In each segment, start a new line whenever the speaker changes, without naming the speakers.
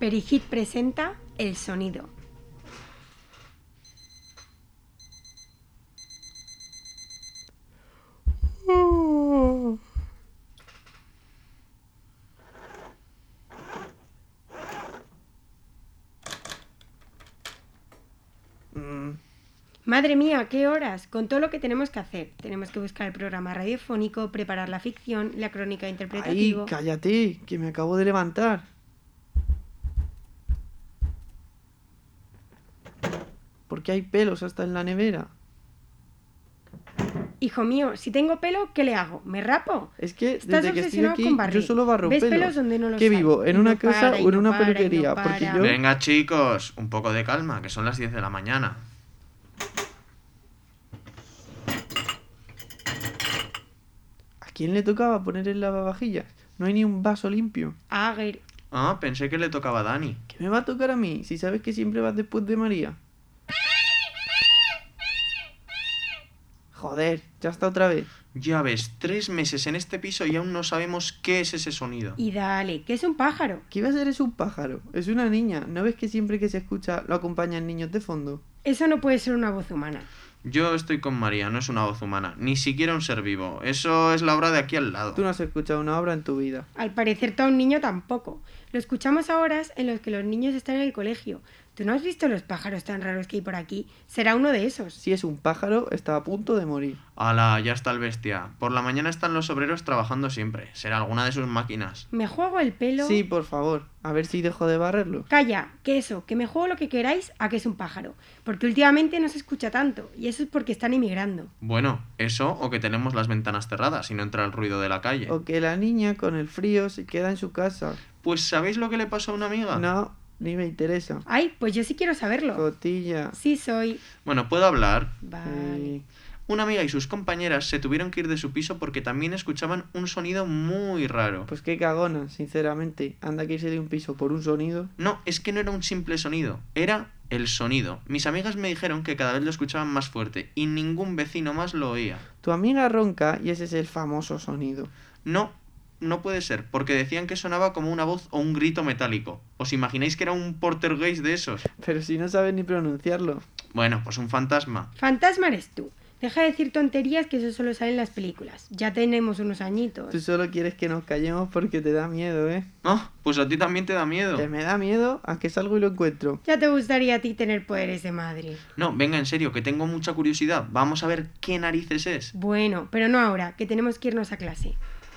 Perihit presenta el sonido. Madre mía, ¿qué horas? Con todo lo que tenemos que hacer. Tenemos que buscar el programa radiofónico, preparar la ficción, la crónica interpretativa.
¡Ay, cállate! Que me acabo de levantar. ¿Por qué hay pelos hasta en la nevera?
Hijo mío, si tengo pelo, ¿qué le hago? ¿Me rapo?
Es que
Estás
desde que estoy
obsesionado
aquí
con barrer.
yo solo barro
¿Ves
pelos.
pelos donde no los
¿Qué
hay?
vivo? ¿En
Y
una
no
casa
para, y
o en
no
una
para, y no
peluquería?
para.
Porque yo...
Venga, chicos, un poco de calma, que son las 10 de la mañana.
¿A quién le tocaba poner el lavavajillas? No hay ni un vaso limpio.
Aguer.
Ah, pensé que le tocaba a Dani.
¿Qué me va a tocar a mí? Si sabes que siempre vas después de María. Joder, ya está otra vez.
Ya ves, 3 meses en este piso y aún no sabemos qué es ese sonido.
Y dale, que es un pájaro.
¿Qué iba a ser? Es un pájaro. Es una niña. ¿No ves que siempre que se escucha lo acompañan niños de fondo?
Eso no puede ser una voz humana.
Yo estoy con María, no es una voz humana, ni siquiera un ser vivo. Eso es la obra de aquí al lado.
Tú no has escuchado una obra en tu vida.
Al parecer tú a un niño tampoco. Lo escuchamos a horas en las que los niños están en el colegio. ¿Tú no has visto los pájaros tan raros que hay por aquí? Será uno de esos.
Si es un pájaro, está a punto de morir.
Ala, ya está el bestia. Por la mañana están los obreros trabajando siempre. Será alguna de sus máquinas.
Me juego el pelo.
Sí, por favor. A ver si dejo de barrerlo.
Calla, que eso, que me juego lo que queráis a que es un pájaro. Porque últimamente no se escucha tanto. Y eso es porque están emigrando.
Bueno, eso o que tenemos las ventanas cerradas y no entra el ruido de la calle.
O que la niña con el frío se queda en su casa.
Pues ¿sabéis lo que le pasó a una amiga?
No, ni me interesa.
Ay, pues yo sí quiero saberlo.
Cotilla.
Sí soy.
Bueno, ¿puedo hablar?
Vale.
Una amiga y sus compañeras se tuvieron que ir de su piso porque también escuchaban un sonido muy raro.
Pues qué cagona, sinceramente. Anda que irse de un piso por un sonido.
No, es que no era un simple sonido, era el sonido. Mis amigas me dijeron que cada vez lo escuchaban más fuerte y ningún vecino más lo oía.
Tu amiga ronca y ese es el famoso sonido.
No puede ser, porque decían que sonaba como una voz o un grito metálico. ¿Os imagináis que era un poltergeist de esos?
Pero si no sabes ni pronunciarlo.
Bueno, pues un fantasma.
Fantasma eres tú. Deja de decir tonterías que eso solo sale en las películas. Ya tenemos unos añitos.
Tú solo quieres que nos callemos porque te da miedo, ¿eh?
Ah, pues a ti también te da miedo.
Que me da miedo a que salgo y lo encuentro.
Ya te gustaría a ti tener poderes de madre.
No, venga, en serio, que tengo mucha curiosidad. Vamos a ver qué narices es.
Bueno, pero no ahora, que tenemos que irnos a clase.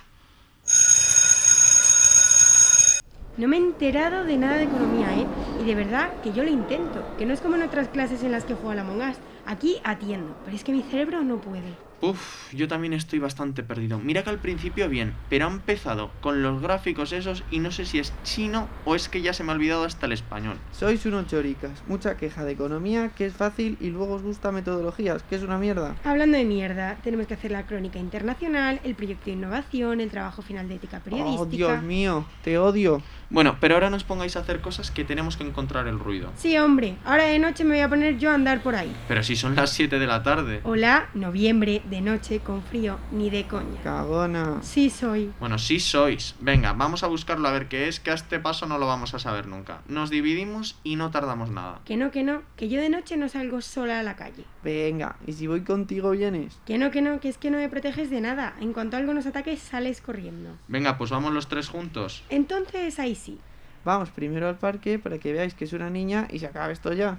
No me he enterado de nada de economía, ¿eh? Y de verdad que yo lo intento. Que no es como en otras clases en las que juego al Among Us. Aquí atiendo, pero es que mi cerebro no puede.
Uf, yo también estoy bastante perdido. Mira que al principio bien, pero ha empezado con los gráficos esos y no sé si es chino o es que ya se me ha olvidado hasta el español.
Sois unos choricas. Mucha queja de economía, que es fácil, y luego os gusta metodologías, que es una mierda.
Hablando de mierda, tenemos que hacer la crónica internacional, el proyecto de innovación, el trabajo final de ética periodística.
Oh, Dios mío, te odio.
Bueno, pero ahora nos pongáis a hacer cosas que tenemos que encontrar el ruido.
Sí, hombre, ahora de noche me voy a poner yo a andar por ahí.
Pero si son las 7 de la tarde.
Hola, noviembre, de noche, con frío, ni de coña.
Cagona.
Sí soy.
Bueno, sí sois. Venga, vamos a buscarlo a ver qué es, que a este paso no lo vamos a saber nunca. Nos dividimos y no tardamos nada.
Que no, que yo de noche no salgo sola a la calle.
Venga, ¿y si voy contigo vienes?
Que no, que es que no me proteges de nada. En cuanto algo nos ataque, sales corriendo.
Venga, pues vamos los tres juntos.
Entonces, ahí sí.
Vamos primero al parque para que veáis que es una niña y se acabe esto ya.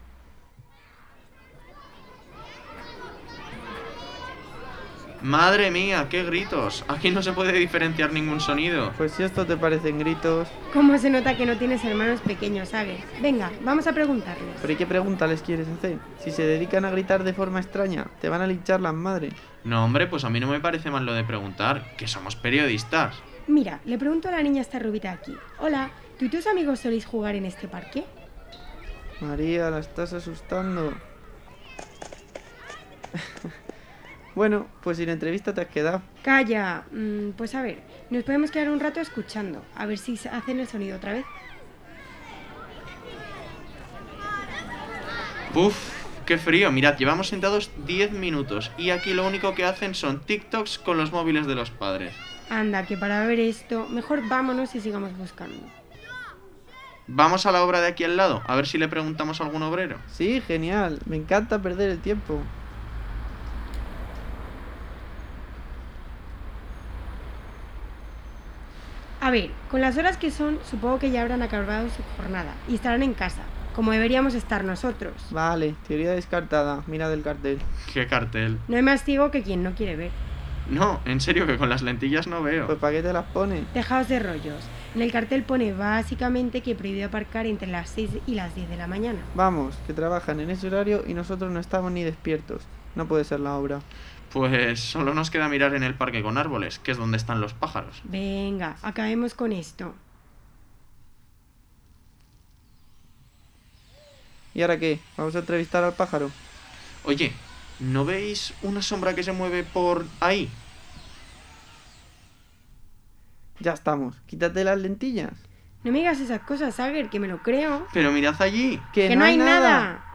¡Madre mía, qué gritos! Aquí no se puede diferenciar ningún sonido.
Pues si esto te parecen gritos...
¿Cómo se nota que no tienes hermanos pequeños, Aguer? Venga, vamos a preguntarles.
¿Pero y qué pregunta les quieres hacer? Si se dedican a gritar de forma extraña, te van a linchar las madres.
No, hombre, pues a mí no me parece mal lo de preguntar, que somos periodistas.
Mira, le pregunto a la niña esta rubita de aquí. Hola, ¿tú y tus amigos soléis jugar en este parque?
María, la estás asustando. Bueno, pues sin entrevista te has quedado.
Calla. Pues a ver, nos podemos quedar un rato escuchando. A ver si hacen el sonido otra vez.
Uf, qué frío. Mirad, llevamos sentados 10 minutos y aquí lo único que hacen son TikToks con los móviles de los padres.
Anda, que para ver esto, mejor vámonos y sigamos buscando.
Vamos a la obra de aquí al lado, a ver si le preguntamos a algún obrero.
Sí, genial. Me encanta perder el tiempo.
A ver, con las horas que son, supongo que ya habrán acabado su jornada y estarán en casa, como deberíamos estar nosotros.
Vale, teoría descartada. Mira del cartel.
¿Qué cartel?
No hay más ciego que quien no quiere ver.
No, en serio, que con las lentillas no veo.
Pues ¿para qué te las pone?
Dejaos de rollos. En el cartel pone básicamente que prohibido aparcar entre las 6 y las 10 de la mañana.
Vamos, que trabajan en ese horario y nosotros no estamos ni despiertos. No puede ser la obra.
Pues solo nos queda mirar en el parque con árboles, que es donde están los pájaros.
Venga, acabemos con esto.
¿Y ahora qué? ¿Vamos a entrevistar al pájaro?
Oye, ¿no veis una sombra que se mueve por ahí?
Ya estamos. Quítate las lentillas.
No me digas esas cosas, Sager, que me lo creo.
Pero mirad allí.
¡Que no hay nada!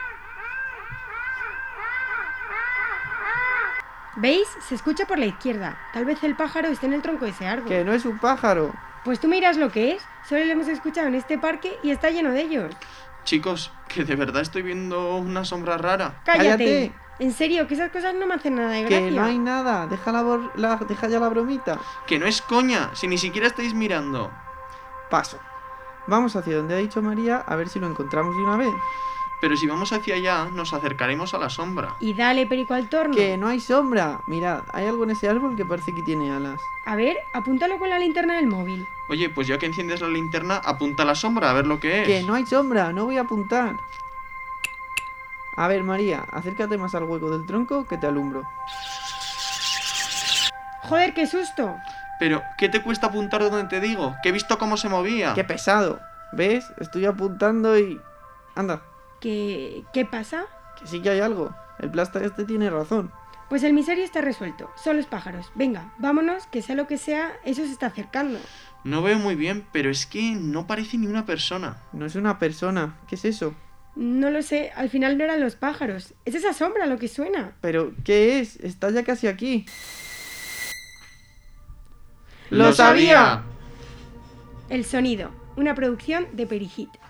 ¿Veis? Se escucha por la izquierda. Tal vez el pájaro esté en el tronco de ese árbol.
Que no es un pájaro.
Pues tú miras lo que es. Solo lo hemos escuchado en este parque y está lleno de ellos.
Chicos, que de verdad estoy viendo una sombra rara.
¡Cállate!
¡Cállate!
En serio, que esas cosas no me hacen nada de gracia.
Que no hay nada. Deja ya la bromita.
Que no es coña, si ni siquiera estáis mirando.
Paso. Vamos hacia donde ha dicho María a ver si lo encontramos de una vez.
Pero si vamos hacia allá, nos acercaremos a la sombra.
Y dale, perico, al torno.
Que no hay sombra. Mirad, hay algo en ese árbol que parece que tiene alas.
A ver, apúntalo con la linterna del móvil.
Oye, pues ya que enciendes la linterna, apunta a la sombra a ver lo que es.
Que no hay sombra, no voy a apuntar. A ver, María, acércate más al hueco del tronco que te alumbro.
¡Joder, qué susto!
Pero, ¿qué te cuesta apuntar donde te digo? Que he visto cómo se movía.
¡Qué pesado! ¿Ves? Estoy apuntando y... Anda,
¿Qué pasa?
que sí que hay algo. El plasta este tiene razón.
Pues el misterio está resuelto. Son los pájaros. Venga, vámonos, que sea lo que sea, eso se está acercando.
No veo muy bien, pero es que no parece ni una persona.
No es una persona. ¿Qué es eso?
No lo sé, al final no eran los pájaros. Es esa sombra lo que suena.
¿Pero qué es? Está ya casi aquí.
¡Lo sabía!
El sonido, una producción de Perihit.